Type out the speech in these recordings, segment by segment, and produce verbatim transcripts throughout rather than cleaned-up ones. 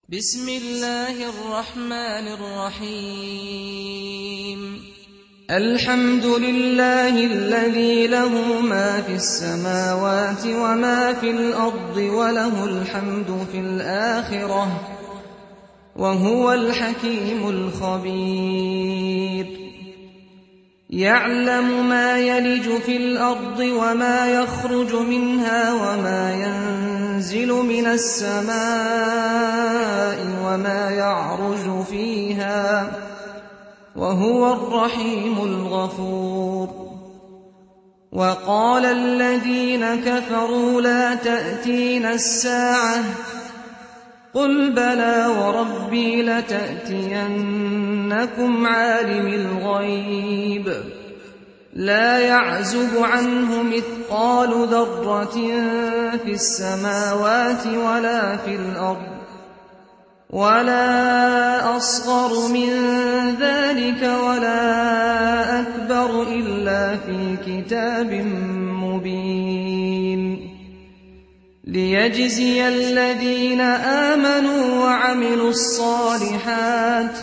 بسم الله الرحمن الرحيم الحمد لله الذي له ما في السماوات وما في الأرض وله الحمد في الآخرة وهو الحكيم الخبير يعلم ما يلج في الأرض وما يخرج منها وما ينزل من السماء وما يعرج فيها وهو الرحيم الغفور وقال الذين كفروا لا تأتينا الساعة قل بلى وربي لتأتينكم عالم الغيب لا يعزب عنه مثقال ذرة في السماوات ولا في الأرض ولا أصغر من ذلك ولا أكبر إلا في كتاب مبين ليجزي الذين آمنوا وعملوا الصالحات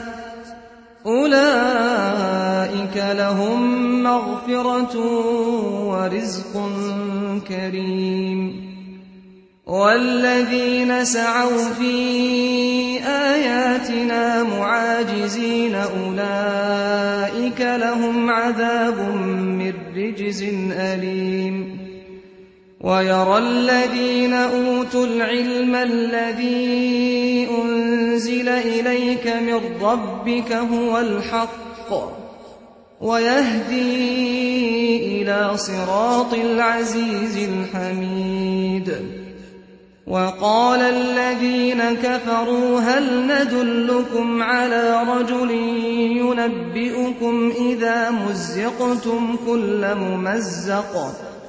أولئك لهم مغفرة ورزق كريم والذين سعوا في آياتنا معاجزين أولئك لهم عذاب من رجز أليم ويرى الذين أوتوا العلم الذي أنزل إليك من ربك هو الحق ويهدي إلى صراط العزيز الحميد وقال الذين كفروا هل ندلكم على رجل ينبئكم إذا مزقتم كل ممزق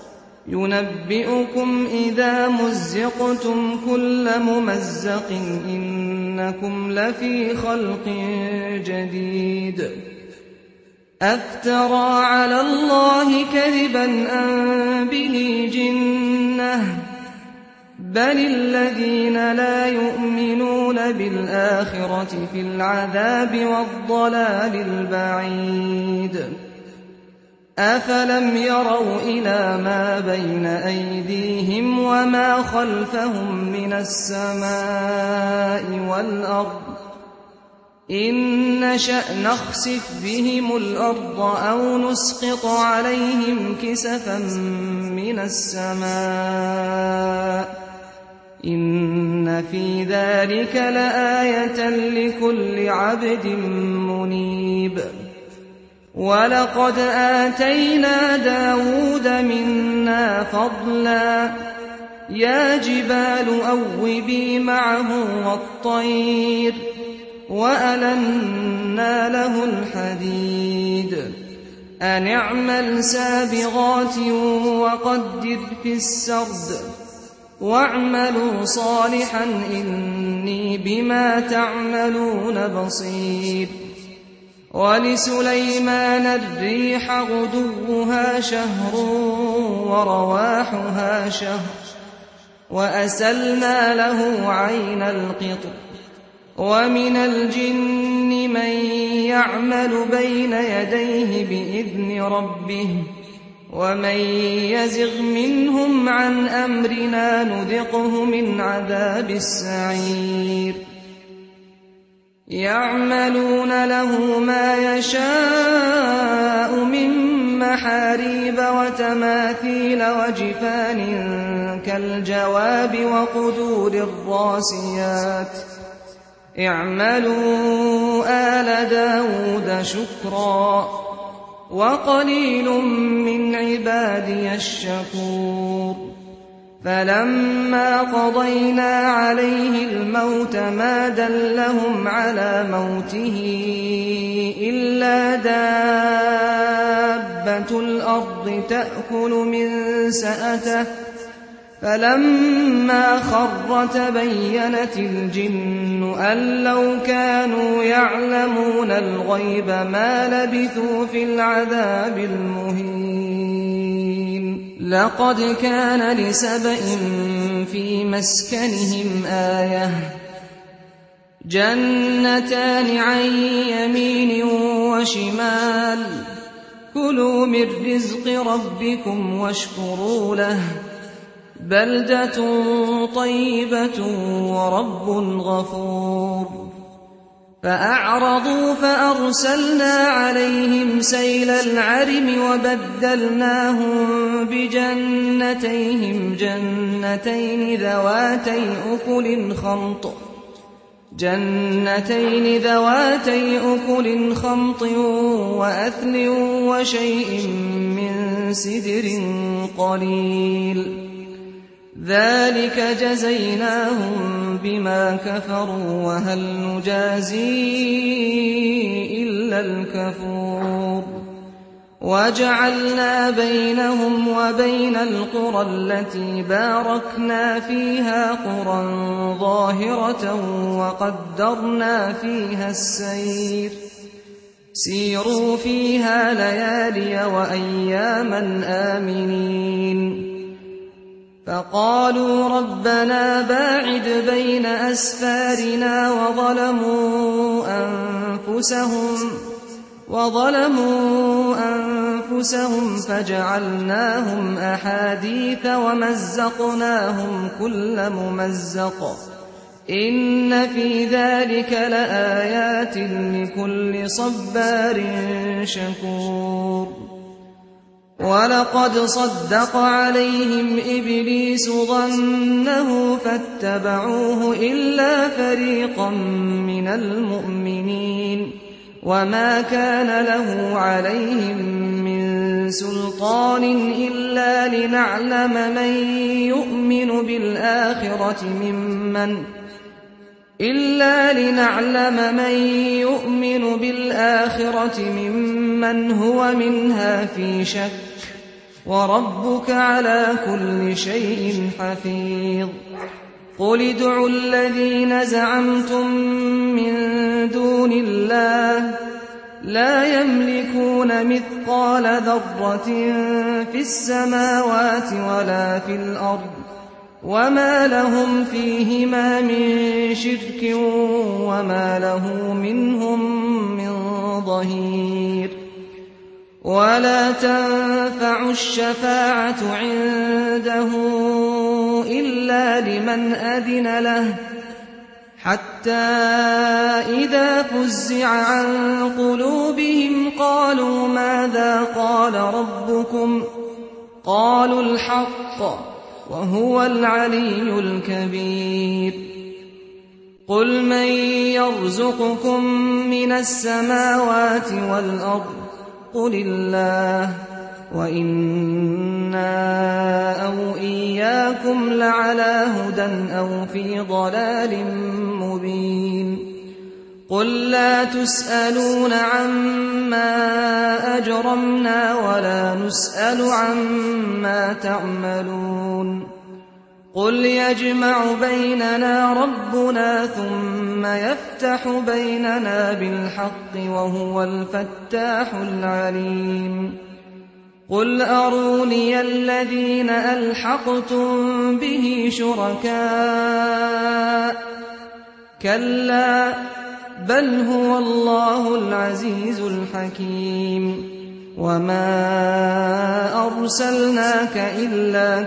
ينبئكم إذا مزقتم كل ممزق إنكم لفي خلق جديد أفترى على الله كذبا أم به جنة بل الذين لا يؤمنون بالآخرة في العذاب والضلال البعيد أفلم يروا إلى ما بين أيديهم وما خلفهم من السماء والأرض إن نشأ نخسف بهم الأرض أو نسقط عليهم كسفا من السماء إن في ذلك لآية لكل عبد منيب ولقد آتينا داود منا فضلا يا جبال أوبي معه والطير وألنا له الحديد أن اعمل سابغات وقدر في السرد واعملوا صالحا إني بما تعملون بصير ولسليمان الريح غدوها شهر ورواحها شهر وأسلنا له عين القطر ومن الجن من يعمل بين يديه بإذن ربه ومن يزغ منهم عن أمرنا نذقه من عذاب السعير يعملون له ما يشاء من محاريب وتماثيل وجفان كالجواب وقدور الراسيات اعملوا آل داود شكرا وقليل من عبادي الشكور فلما قضينا عليه الموت ما دلهم على موته إلا دابة الأرض تأكل من سأته فلما خر تبينت الجن أن لو كانوا يعلمون الغيب ما لبثوا في العذاب المهين لقد كان لسبإ في مسكنهم آية جنتان عن يمين وشمال كلوا من رزق ربكم واشكروا له بلدة طيبة ورب غفور فأعرضوا فأرسلنا عليهم سيل العرم وبدلناهم بجنتيهم جنتين ذواتي أكل خمط جنتين ذواتي أكل خمط وأثل وشيء من سدر قليل ذلك جزيناهم بما كفروا وهل نجازي إلا الكفور وجعلنا بينهم وبين القرى التي باركنا فيها قرى ظاهرة وقدرنا فيها السير سيروا فيها ليالي وأياما آمنين فقالوا ربنا باعد بين أسفارنا وظلموا أنفسهم وظلموا أنفسهم فجعلناهم أحاديث ومزقناهم كل ممزق إن في ذلك لآيات لكل صبار شكور ولقد صدق عليهم إبليس ظنه فاتبعوه إلا فريقا من المؤمنين وما كان له عليهم من سلطان إلا لنعلم من يؤمن بالآخرة ممن إلا لنعلم من يؤمن بالآخرة ممن هو منها في شك وربك على كل شيء حفيظ قل ادعوا الذين زعمتم من دون الله لا يملكون مثقال ذرة في السماوات ولا في الأرض وما لهم فيهما من شرك وما له منهم من ظهير ولا تنفع الشفاعة عنده إلا لمن أذن له حتى إذا فزع عن قلوبهم قالوا ماذا قال ربكم قالوا الحق وهو العلي الكبير قل من يرزقكم من السماوات والأرض قل الله وإنا أو إياكم لعلى هدى أو في ضلال مبين قل لا تسألون عما أجرمنا ولا نسأل عما تعملون قل يجمع بيننا ربنا ثم يفتح بيننا بالحق وهو الفتاح العليم قل أروني الذين ألحقتم به شركاء كلا بل هو الله العزيز الحكيم وما أرسلناك إلا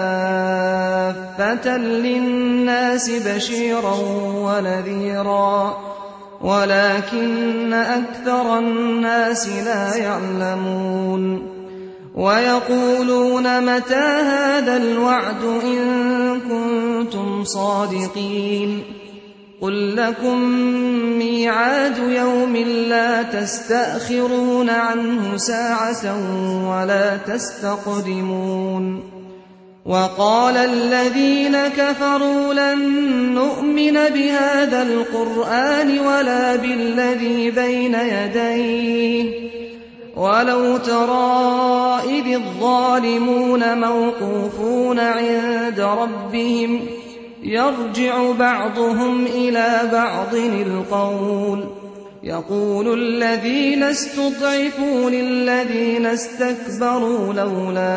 كافة للناس بشيرا ونذيرا ولكن أكثر الناس لا يعلمون ويقولون متى هذا الوعد إن كنتم صادقين قل لكم ميعاد يوم لا تستأخرون عنه ساعة ولا تستقدمون وقال الذين كفروا لن نؤمن بهذا القرآن ولا بالذي بين يديه ولو ترى إذ الظالمون موقوفون عند ربهم يرجع بعضهم إلى بعض القول يقول الذين استضعفوا للذين استكبروا لولا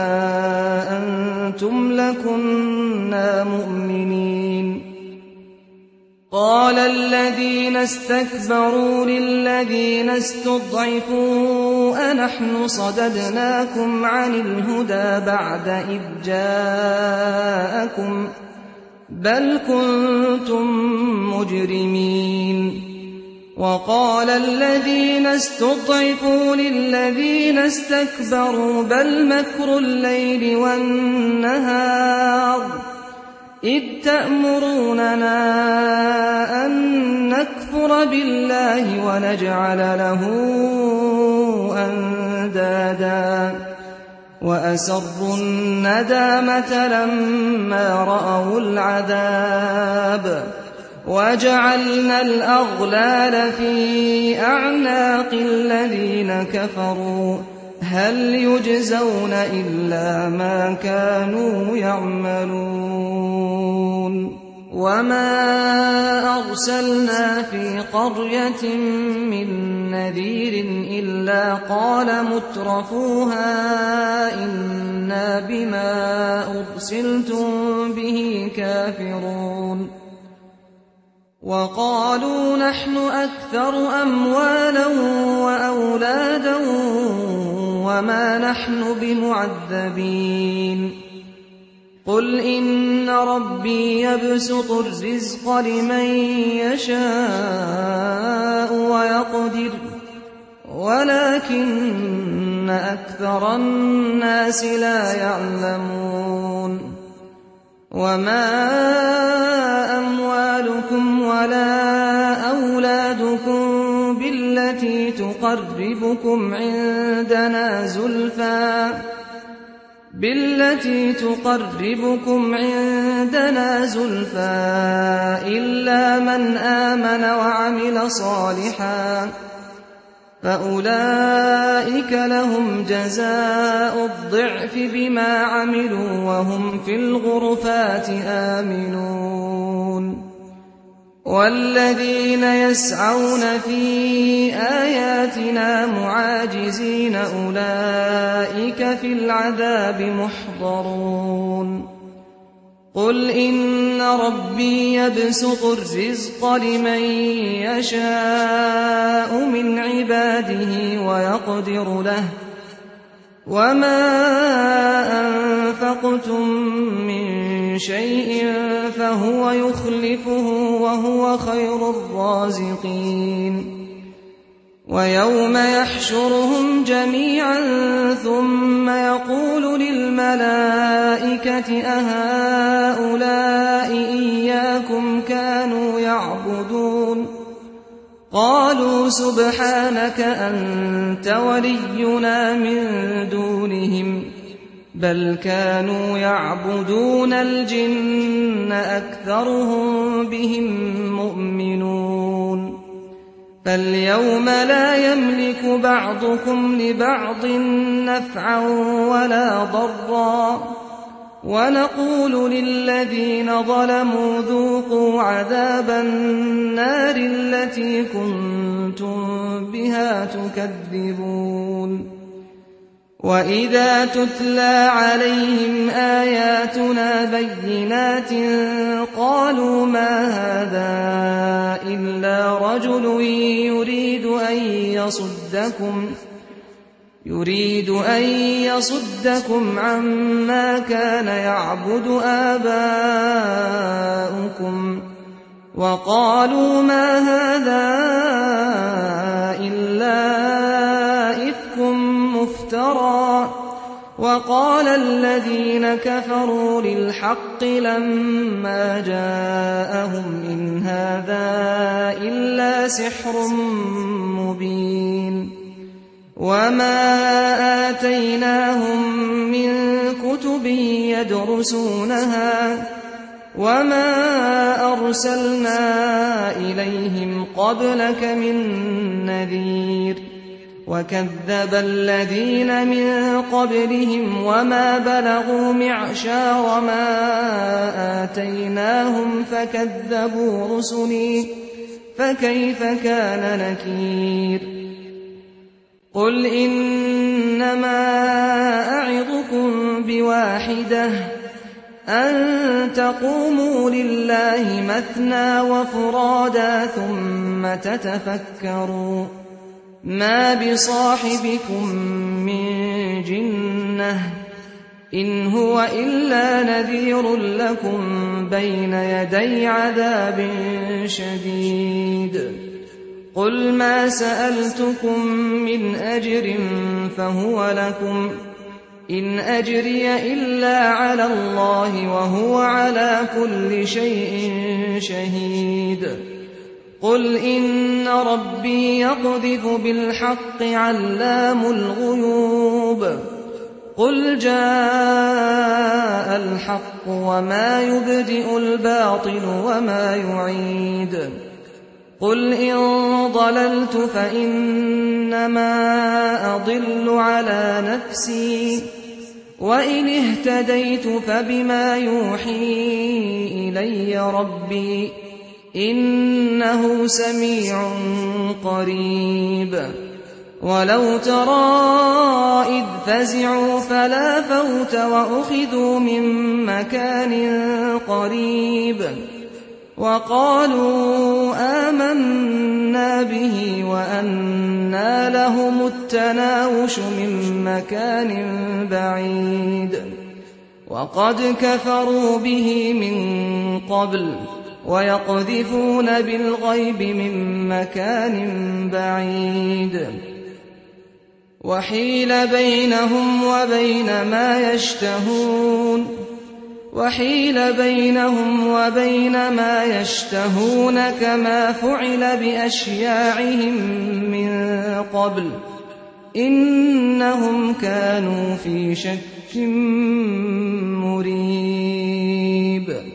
أنتم لكنا مؤمنين قال الذين استكبروا للذين استضعفوا أنحن صددناكم عن الهدى بعد إذ جاءكم بل كنتم مجرمين وقال الذين استضعفوا للذين استكبروا بل مكر الليل والنهار إذ تأمروننا أن نكفر بالله ونجعل له أندادا وأسروا الندامة لما رأوا العذاب وجعلنا الأغلال في أعناق الذين كفروا هل يجزون إلا ما كانوا يعملون وما أرسلنا في قرية من نذير إلا قال مترفوها إنا بما أرسلتم به كافرون وقالوا نحن أكثر أموالا وأولادا وما نحن بمعذبين قل إن ربي يبسط الرزق لمن يشاء ويقدر ولكن أكثر الناس لا يعلمون وما أموالكم ولا أولادكم بالتي تقربكم عندنا زلفى بالتي تقربكم عندنا زلفى إلا من آمن وعمل صالحا فأولئك لهم جزاء الضعف بما عملوا وهم في الغرفات آمنون والذين يسعون في آياتنا معاجزين أولئك في العذاب محضرون قل إن ربي يبسط الرزق لمن يشاء من عباده ويقدر له وما أنفقتم من شيء فهو يخلفه وهو خير الرازقين ويوم يحشرهم جميعا ثم يقول للملائكة أهؤلاء إياكم كانوا يعبدون قالوا سبحانك أنت ولينا من دونهم بل كانوا يعبدون الجن أكثرهم بهم مؤمنون فاليوم لا يملك بعضكم لبعض نفعا ولا ضرا ونقول للذين ظلموا ذوقوا عذاب النار التي كنتم بها تكذبون وإذا تتلى عليهم آياتنا بينات قالوا ما هذا إلا رجل يريد أن يصدكم يريد أن يصدكم عما كان يعبد آباؤكم وقالوا ما هذا إلا إفك مفترى وقال الذين كفروا للحق لما جاءهم إن هذا إلا سحر مبين وما آتيناهم من كتب يدرسونها وما أرسلنا إليهم قبلك من نذير وكذب الذين من قبلهم وما بلغوا معشار ما آتيناهم فكذبوا رسلي فكيف كان نكير قل إنما أعظكم بواحدة أن تقوموا لله مثنى وفرادا ثم تتفكروا ما بصاحبكم من جنة إن هو إلا نذير لكم بين يدي عذاب شديد قل ما سألتكم من أجر فهو لكم إن أجري إلا على الله وهو على كل شيء شهيد قل إن ربي يقذف بالحق علام الغيوب قل جاء الحق وما يبدئ الباطل وما يعيد قل إن ضللت فإنما أضل على نفسي وإن اهتديت فبما يوحي إلي ربي إنه سميع قريب ولو ترى إذ فزعوا فلا فوت وأخذوا من مكان قريب وقالوا آمنا به وأنى لهم التناوش من مكان بعيد وقد كفروا به من قبل ويقذفون بالغيب من مكان بعيد وحيل بينهم وبين ما يشتهون وحيل بينهم وبين ما يشتهون كما فعل بأشياعهم من قبل إنهم كانوا في شك مريب